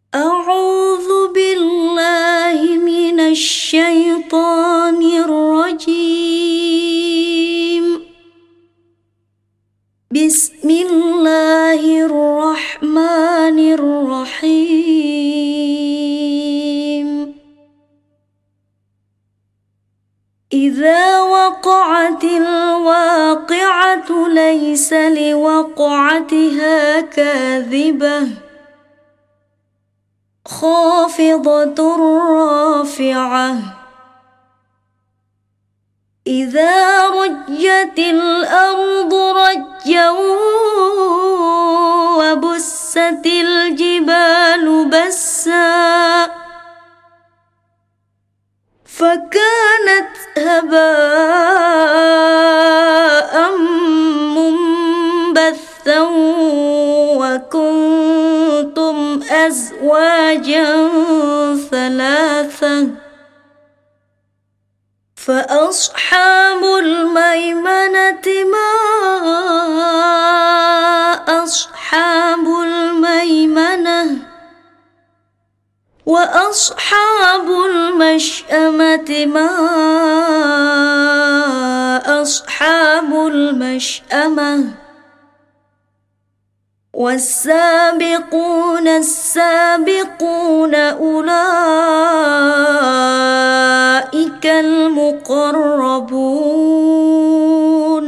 أعوذ بالله من الشيطان الرجيم. بسم الله الرحمن الرحيم. إذا وقعت الواقعة ليس لوقعتها كاذبة خافضة رافعة. إذا رجت الأرض رجا وبست الجبال بسا فكانت هباء منبثا وكنتم أزواجا ثلاثة فأصحاب الميمنة ما أصحاب الميمنة وأصحاب المشأمة ما أصحاب المشأمة. والسابقون السابقون أولئك المقربون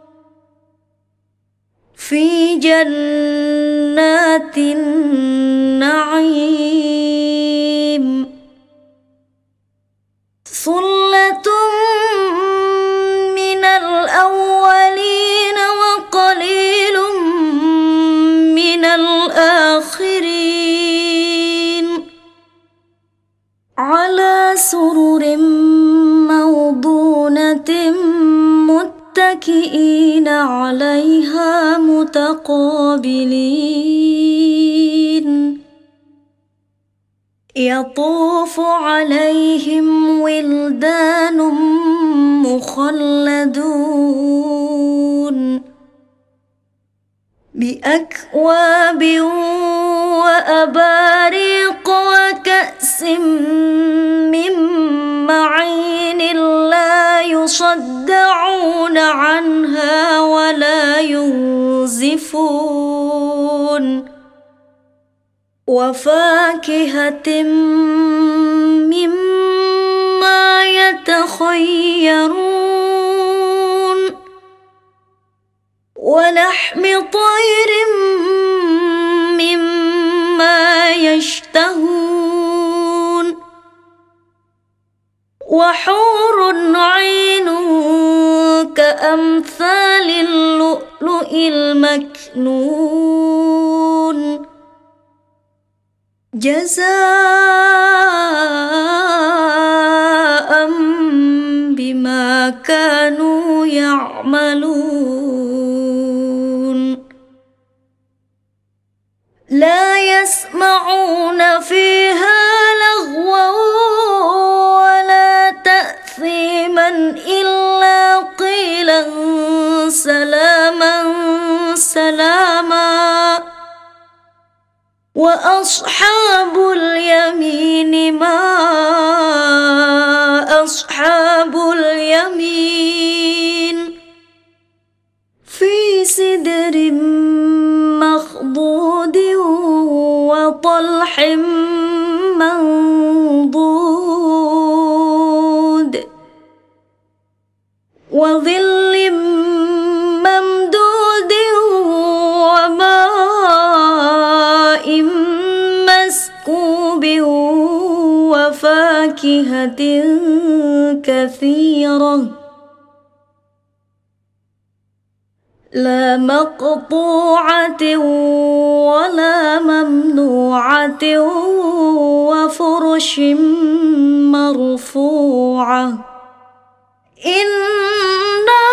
في جنات النعيم. ثلة من الأولين وقليل من الآخرين على سرر موضونة متكئين عليها متقابلين. يطوف عليهم ولدان مخلدون بأكواب وأباريق وكأس من معين لا يصدعون عنها ولا ينزفون. وفاكهة مما يتخيرون ولحم طير مما يشتهون وحور عين كأمثال اللؤلؤ المكنون جزاء بما كانوا يعملون. لا يسمعون فيها لغوا ولا تأثيما إلا قيلا سلاما سلاما. وأصحاب اليمين ما أصحاب اليمين في سدر مخضود وطلح منضود وظل ممدود وماء مسكوب وفاكهة كثيرة لا مقطوعة ولا ممنوعة وفرش مرفوعة. إنا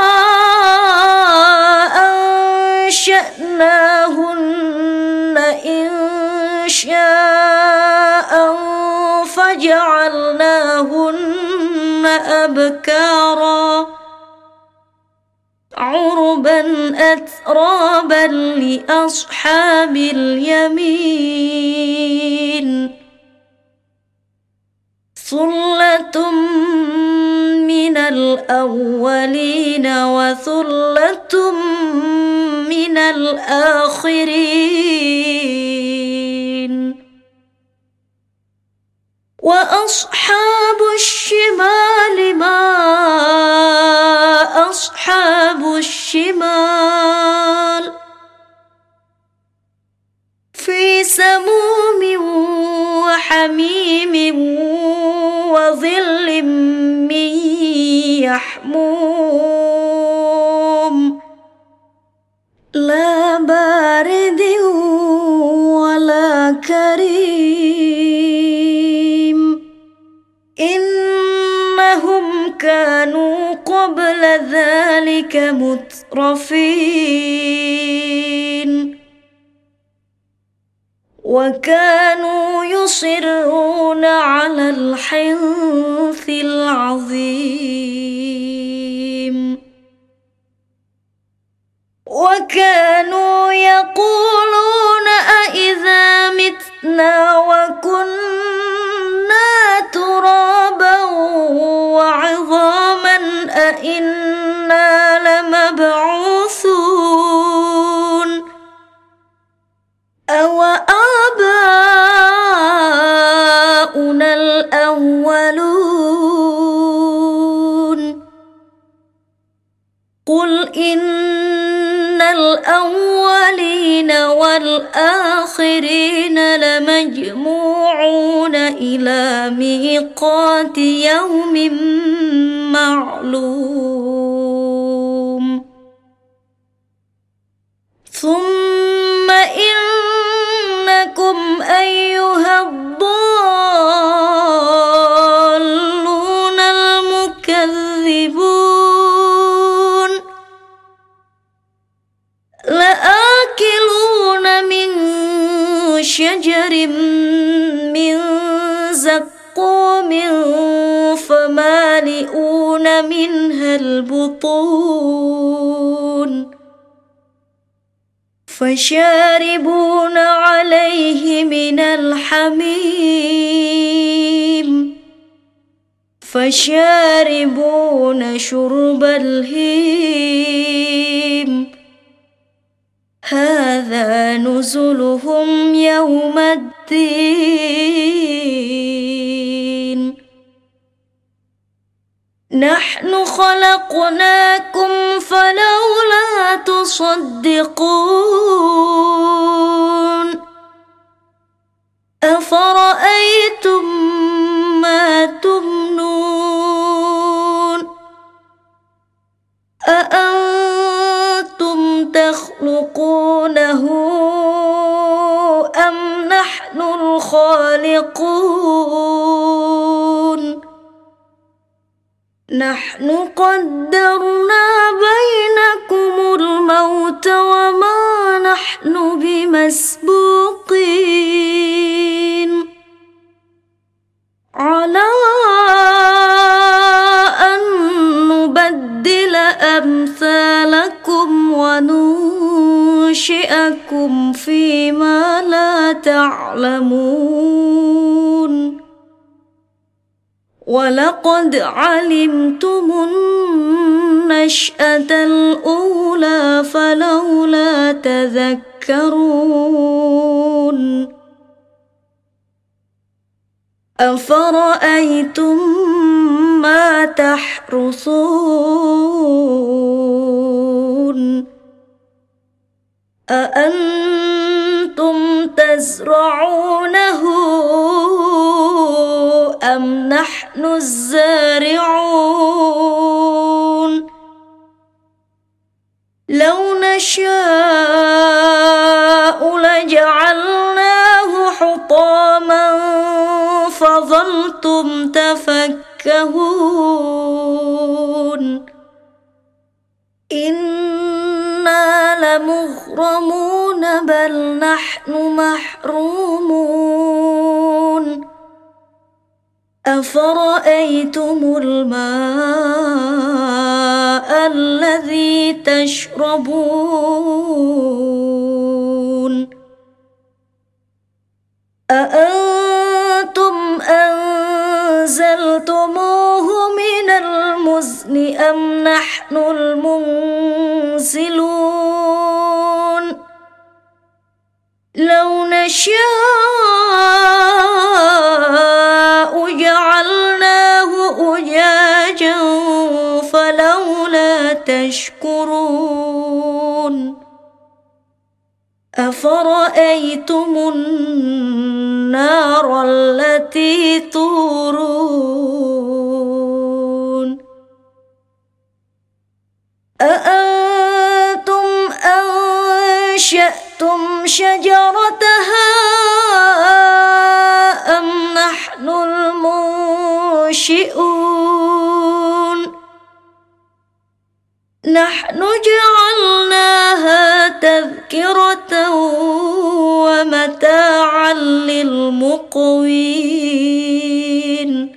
أنشأناهن إنشاء فجعلناهن أبكارا عربا أترابا لأصحاب اليمين ثلة من الأولين وثلة من الآخرين وأصحاب الشمال ما أصحاب الشمال في سموم وحميم وظل من يحموم لا بارد ولا كريم إنهم كانوا قبل ذلك مترفين وكانوا يصرون على الحنث العظيم وكانوا يقولون أإذا متنا وكنا ترابا وعظاما أإنا لمبعوثون أو آباؤنا الأولون قل إن الأولين والآخرين لمجموعون إلى ميقات يوم معلوم ثم إنكم أيها الضالون المكذبون لآكلون من شجر من زقوم فمالئون منها البطون فشاربون عليه من الحميم فشاربون شرب الهيم هذا نزلهم يوم الدين نحن خلقناكم فلولا تصدقون أفرأيتم ما تمنون أأنتم تخلقونه أم نحن الخالقون نحن قدرنا بينكم الموت وما نحن بمسبوقين على أن نبدل أمثالكم وننشئكم فيما لا تعلمون ولقد علمتم النشأة الأولى فلولا تذكرون أفرأيتم ما تحرثون أأنتم تزرعونه أم نحن الزارعون لو نشاء لجعلناه حطاما فظلتم تفكهون إنا لمغرمون بل نحن محرومون أفرأيتم الماء الذي تشربون أأنتم أنزلتموه من المزن أم نحن المنزلون لو نشاء جعلناه أجاجا فلولا تشكرون أفرأيتم النار التي تورون أأنتم أنشأتم شجرتها أم نحن المنشئون نحن جعلناها تذكرة ومتاعا للمقوين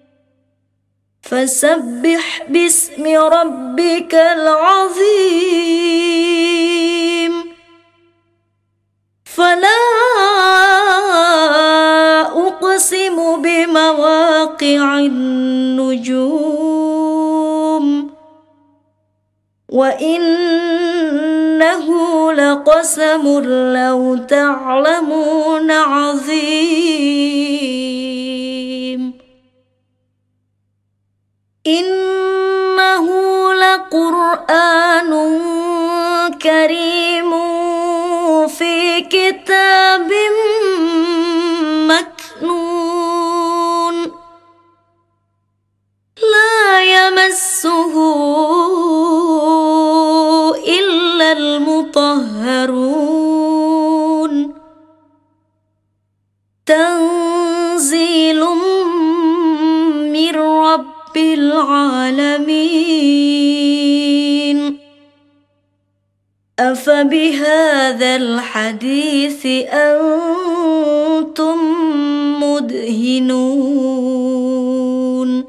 فسبح باسم ربك العظيم فلا أقسم بمواقع النجوم وإنه لقسم لو تعلمون عظيم إنه لقرآن كريم في كتاب مكنون لا يمسه إلا المطهرون تنزيل من رب العالمين أفبهذا الحديث أنتم مدهنون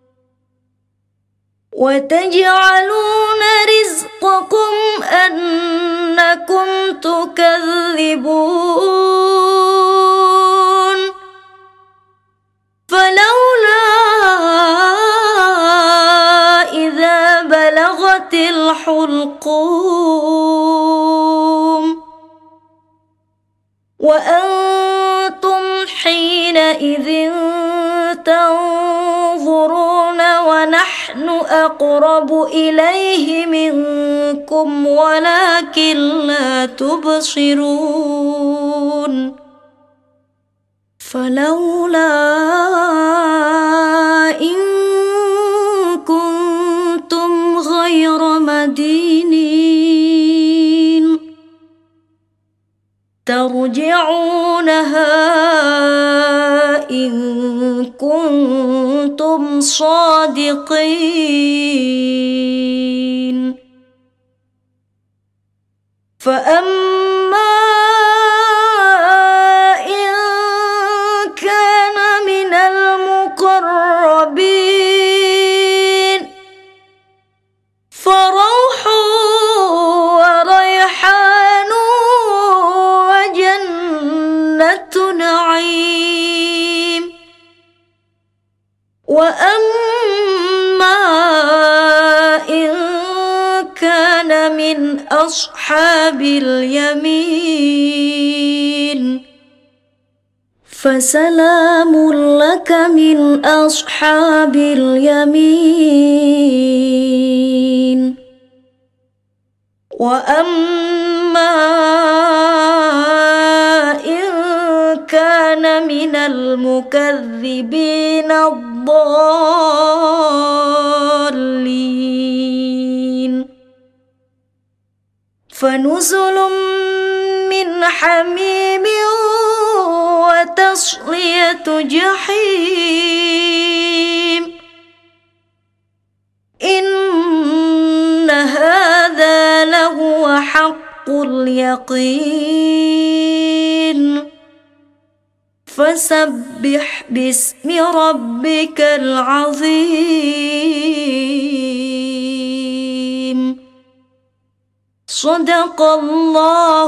وتجعلون رزقكم أنكم تكذبون فلولا إذا بلغت الحلقوم وأنتم حينئذ تنظرون ونحن أقرب إليه منكم ولكن لا تبصرون فلولا إن كنتم غير مدينين ترجعونها إن كنتم صادقين فأما إن كان من المقربين فروح وريحان وجنة نعيم وأما إن كان من أصحاب اليمين فسلام لك من أصحاب اليمين وأما إن كان من المكذبين الضالين فنزل من حميم وتصلية جحيم إن هذا لهو حق اليقين فسبح باسم ربك العظيم صدق الله